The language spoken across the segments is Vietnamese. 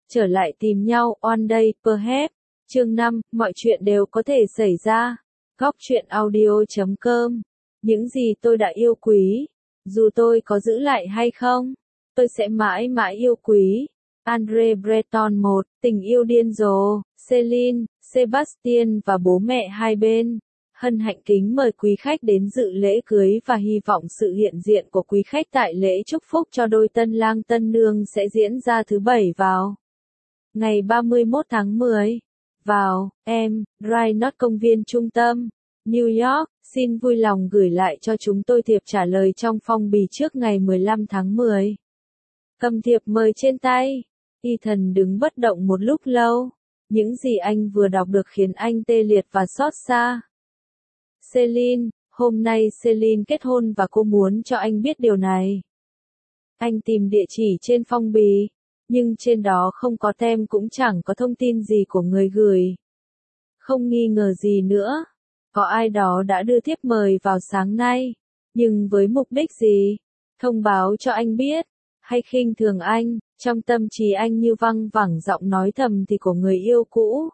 Trở lại tìm nhau, One Day, Perhaps. Chương 5, mọi chuyện đều có thể xảy ra. Góc truyện audio.com. Những gì tôi đã yêu quý, dù tôi có giữ lại hay không, tôi sẽ mãi mãi yêu quý. Andre Breton 1, tình yêu điên rồ, Celine, Sebastian và bố mẹ hai bên. Hân hạnh kính mời quý khách đến dự lễ cưới và hy vọng sự hiện diện của quý khách tại lễ chúc phúc cho đôi tân lang tân nương sẽ diễn ra thứ Bảy vào ngày 31 tháng 10. Vào, Rhinot công viên trung tâm, New York, xin vui lòng gửi lại cho chúng tôi thiệp trả lời trong phong bì trước ngày 15 tháng 10. Cầm thiệp mời trên tay, Ethan đứng bất động một lúc lâu. Những gì anh vừa đọc được khiến anh tê liệt và xót xa. Celine, hôm nay Celine kết hôn và cô muốn cho anh biết điều này. Anh tìm địa chỉ trên phong bì, nhưng trên đó không có tem cũng chẳng có thông tin gì của người gửi. Không nghi ngờ gì nữa, có ai đó đã đưa thiếp mời vào sáng nay, nhưng với mục đích gì? Thông báo cho anh biết, hay khinh thường anh, trong tâm trí anh như văng vẳng giọng nói thầm thì của người yêu cũ.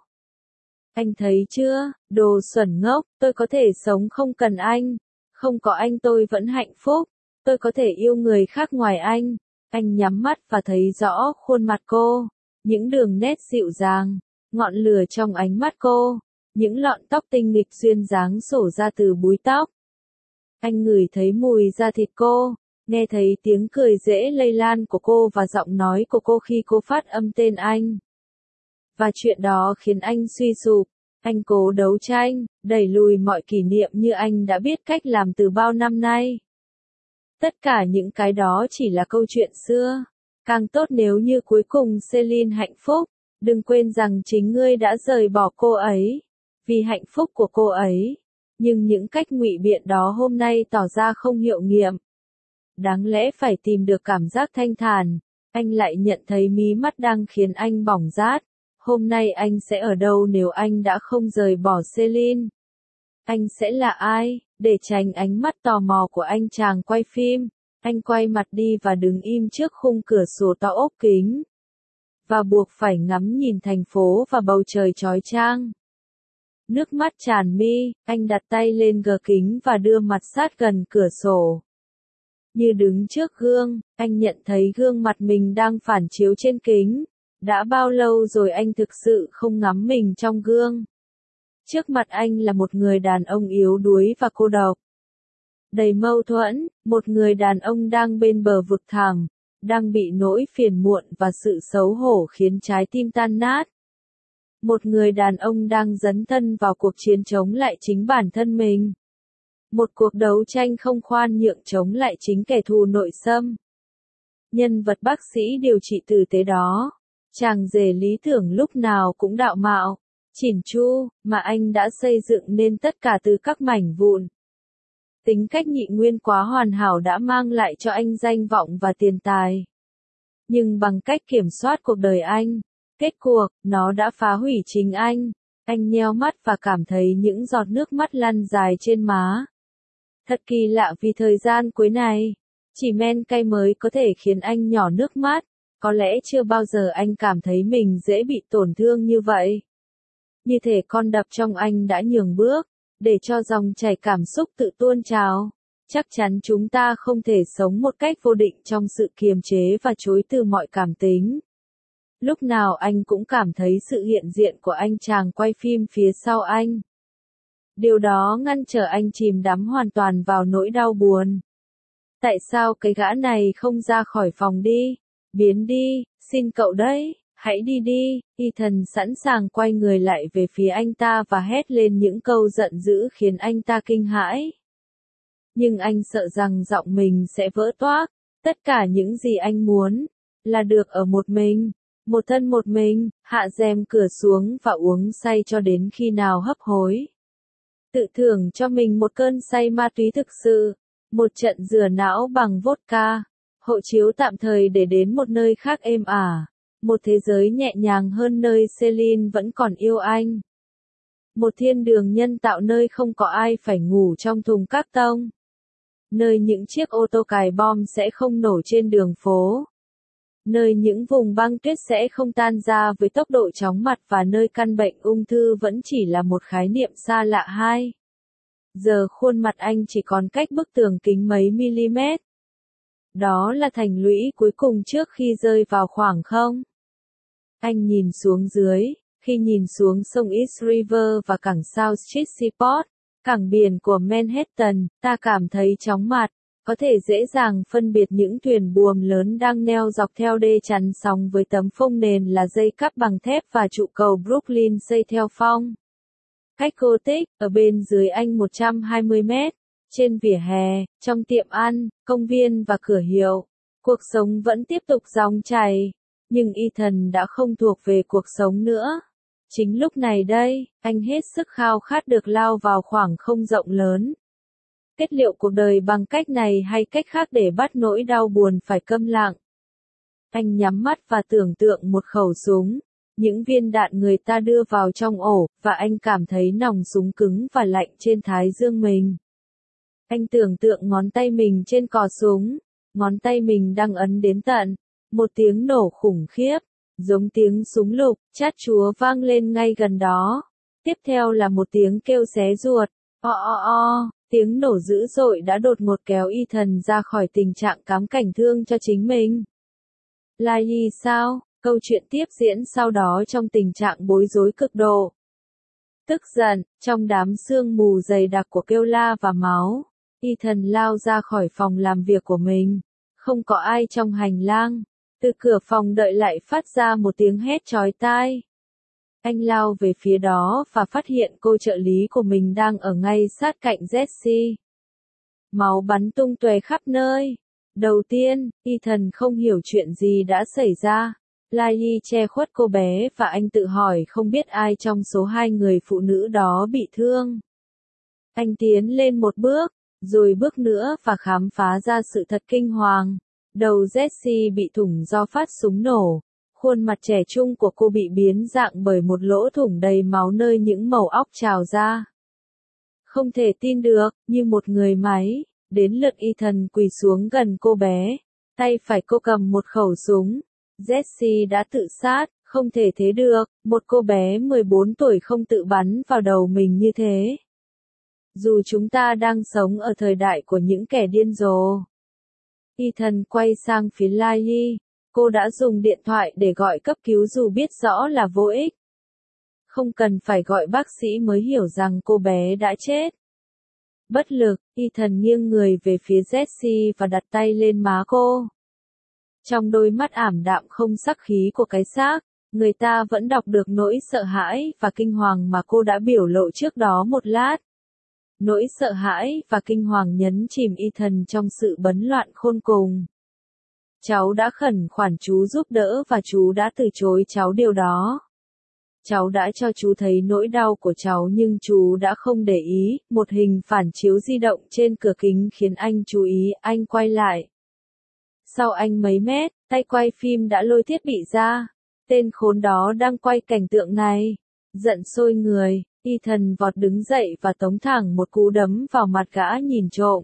Anh thấy chưa, đồ xuẩn ngốc, tôi có thể sống không cần anh, không có anh tôi vẫn hạnh phúc, tôi có thể yêu người khác ngoài anh. Anh nhắm mắt và thấy rõ khuôn mặt cô, những đường nét dịu dàng, ngọn lửa trong ánh mắt cô, những lọn tóc tinh nghịch duyên dáng xổ ra từ búi tóc. Anh ngửi thấy mùi da thịt cô, nghe thấy tiếng cười dễ lây lan của cô và giọng nói của cô khi cô phát âm tên anh. Và chuyện đó khiến anh suy sụp, anh cố đấu tranh, đẩy lùi mọi kỷ niệm như anh đã biết cách làm từ bao năm nay. Tất cả những cái đó chỉ là câu chuyện xưa. Càng tốt nếu như cuối cùng Celine hạnh phúc. Đừng quên rằng chính ngươi đã rời bỏ cô ấy, vì hạnh phúc của cô ấy. Nhưng những cách ngụy biện đó hôm nay tỏ ra không hiệu nghiệm. Đáng lẽ phải tìm được cảm giác thanh thản. Anh lại nhận thấy mí mắt đang khiến anh bỏng rát. Hôm nay anh sẽ ở đâu nếu anh đã không rời bỏ Celine? Anh sẽ là ai? Để tránh ánh mắt tò mò của anh chàng quay phim, anh quay mặt đi và đứng im trước khung cửa sổ to ốp kính. Và buộc phải ngắm nhìn thành phố và bầu trời chói chang. Nước mắt tràn mi, anh đặt tay lên gờ kính và đưa mặt sát gần cửa sổ. Như đứng trước gương, anh nhận thấy gương mặt mình đang phản chiếu trên kính. Đã bao lâu rồi anh thực sự không ngắm mình trong gương? Trước mặt anh là một người đàn ông yếu đuối và cô độc. Đầy mâu thuẫn, một người đàn ông đang bên bờ vực thẳm, đang bị nỗi phiền muộn và sự xấu hổ khiến trái tim tan nát. Một người đàn ông đang dấn thân vào cuộc chiến chống lại chính bản thân mình. Một cuộc đấu tranh không khoan nhượng chống lại chính kẻ thù nội xâm. Nhân vật bác sĩ điều trị tử tế đó, chàng rể lý tưởng lúc nào cũng đạo mạo, chỉn chu, mà anh đã xây dựng nên tất cả từ các mảnh vụn. Tính cách nhị nguyên quá hoàn hảo đã mang lại cho anh danh vọng và tiền tài. Nhưng bằng cách kiểm soát cuộc đời anh, kết cuộc, nó đã phá hủy chính anh. Anh nheo mắt và cảm thấy những giọt nước mắt lăn dài trên má. Thật kỳ lạ vì thời gian cuối này, chỉ men cay mới có thể khiến anh nhỏ nước mắt. Có lẽ chưa bao giờ anh cảm thấy mình dễ bị tổn thương như vậy. Như thể con đập trong anh đã nhường bước, để cho dòng chảy cảm xúc tự tuôn trào. Chắc chắn chúng ta không thể sống một cách vô định trong sự kiềm chế và chối từ mọi cảm tính. Lúc nào anh cũng cảm thấy sự hiện diện của anh chàng quay phim phía sau anh. Điều đó ngăn trở anh chìm đắm hoàn toàn vào nỗi đau buồn. Tại sao cái gã này không ra khỏi phòng đi? Biến đi, xin cậu đấy. Hãy đi đi, Ethan sẵn sàng quay người lại về phía anh ta và hét lên những câu giận dữ khiến anh ta kinh hãi. Nhưng anh sợ rằng giọng mình sẽ vỡ toác. Tất cả những gì anh muốn là được ở một mình, một thân một mình, hạ rèm cửa xuống và uống say cho đến khi nào hấp hối. Tự thưởng cho mình một cơn say ma túy thực sự, một trận rửa não bằng vodka, hộ chiếu tạm thời để đến một nơi khác êm ả. Một thế giới nhẹ nhàng hơn nơi Celine vẫn còn yêu anh. Một thiên đường nhân tạo nơi không có ai phải ngủ trong thùng các tông. Nơi những chiếc ô tô cài bom sẽ không nổ trên đường phố. nơi những vùng băng tuyết sẽ không tan ra với tốc độ chóng mặt và nơi căn bệnh ung thư vẫn chỉ là một khái niệm xa lạ. Giờ khuôn mặt anh chỉ còn cách bức tường kính mấy mm. Đó là thành lũy cuối cùng trước khi rơi vào khoảng không. Anh nhìn xuống dưới, khi nhìn xuống sông East River và cảng South Street Seaport, cảng biển của Manhattan, ta cảm thấy chóng mặt, có thể dễ dàng phân biệt những thuyền buồm lớn đang neo dọc theo đê chắn sóng với tấm phông nền là dây cáp bằng thép và trụ cầu Brooklyn xây theo phong cách Gothic, ở bên dưới anh 120 mét, trên vỉa hè, trong tiệm ăn, công viên và cửa hiệu. Cuộc sống vẫn tiếp tục dòng chảy, nhưng Ethan đã không thuộc về cuộc sống nữa. Chính lúc này đây, anh hết sức khao khát được lao vào khoảng không rộng lớn. Kết liễu cuộc đời bằng cách này hay cách khác để bắt nỗi đau buồn phải câm lặng. Anh nhắm mắt và tưởng tượng một khẩu súng. Những viên đạn người ta đưa vào trong ổ, và anh cảm thấy nòng súng cứng và lạnh trên thái dương mình. Anh tưởng tượng ngón tay mình trên cò súng, ngón tay mình đang ấn đến tận. Một tiếng nổ khủng khiếp, giống tiếng súng lục, chát chúa vang lên ngay gần đó. Tiếp theo là một tiếng kêu xé ruột, tiếng nổ dữ dội đã đột ngột kéo Ethan ra khỏi tình trạng cám cảnh thương cho chính mình. Là gì sao? Câu chuyện tiếp diễn sau đó trong tình trạng bối rối cực độ. Tức giận, trong đám sương mù dày đặc của kêu la và máu, Ethan lao ra khỏi phòng làm việc của mình. Không có ai trong hành lang. Từ cửa phòng đợi lại phát ra một tiếng hét chói tai. Anh lao về phía đó và phát hiện cô trợ lý của mình đang ở ngay sát cạnh Jessie. Máu bắn tung tóe khắp nơi. Đầu tiên, Ethan không hiểu chuyện gì đã xảy ra. Lai che khuất cô bé và anh tự hỏi không biết ai trong số hai người phụ nữ đó bị thương. Anh tiến lên một bước, rồi bước nữa và khám phá ra sự thật kinh hoàng. Đầu Jessie bị thủng do phát súng nổ. Khuôn mặt trẻ trung của cô bị biến dạng bởi một lỗ thủng đầy máu nơi những mẩu óc trào ra. Không thể tin được, như một người máy, đến lượt Ethan quỳ xuống gần cô bé. Tay phải cô cầm một khẩu súng. Jessie đã tự sát, không thể thế được, một cô bé 14 tuổi không tự bắn vào đầu mình như thế. Dù chúng ta đang sống ở thời đại của những kẻ điên rồ. Ethan quay sang phía Lai. Cô đã dùng điện thoại để gọi cấp cứu dù biết rõ là vô ích. Không cần phải gọi bác sĩ mới hiểu rằng cô bé đã chết. Bất lực, Ethan nghiêng người về phía Jessie và đặt tay lên má cô. Trong đôi mắt ảm đạm không sắc khí của cái xác, người ta vẫn đọc được nỗi sợ hãi và kinh hoàng mà cô đã biểu lộ trước đó một lát. Nỗi sợ hãi và kinh hoàng nhấn chìm Ethan trong sự bấn loạn khôn cùng. Cháu đã khẩn khoản chú giúp đỡ và chú đã từ chối cháu điều đó. Cháu đã cho chú thấy nỗi đau của cháu nhưng chú đã không để ý. Một hình phản chiếu di động trên cửa kính khiến anh chú ý, anh quay lại. Sau anh mấy mét, tay quay phim đã lôi thiết bị ra. Tên khốn đó đang quay cảnh tượng này. Giận sôi người, Ethan vọt đứng dậy và tống thẳng một cú đấm vào mặt gã nhìn trộm.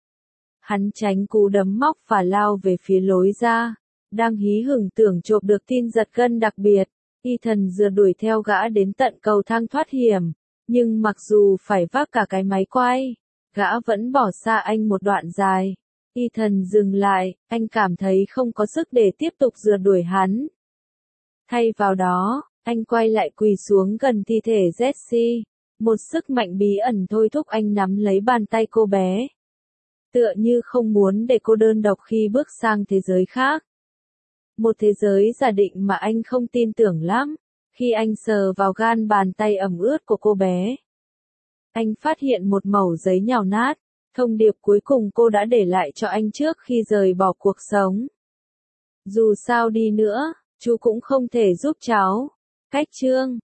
Hắn tránh cú đấm móc và lao về phía lối ra. Đang hí hửng tưởng chộp được tin giật gân đặc biệt. Ethan rượt đuổi theo gã đến tận cầu thang thoát hiểm. Nhưng mặc dù phải vác cả cái máy quay, gã vẫn bỏ xa anh một đoạn dài. Ethan dừng lại, anh cảm thấy không có sức để tiếp tục rượt đuổi hắn. Thay vào đó, anh quay lại quỳ xuống gần thi thể Jessie. Một sức mạnh bí ẩn thôi thúc anh nắm lấy bàn tay cô bé. Tựa như không muốn để cô đơn độc khi bước sang thế giới khác. Một thế giới giả định mà anh không tin tưởng lắm. Khi anh sờ vào gan bàn tay ẩm ướt của cô bé, anh phát hiện một mẩu giấy nhào nát. Thông điệp cuối cùng cô đã để lại cho anh trước khi rời bỏ cuộc sống. Dù sao đi nữa, chú cũng không thể giúp cháu. Cách chương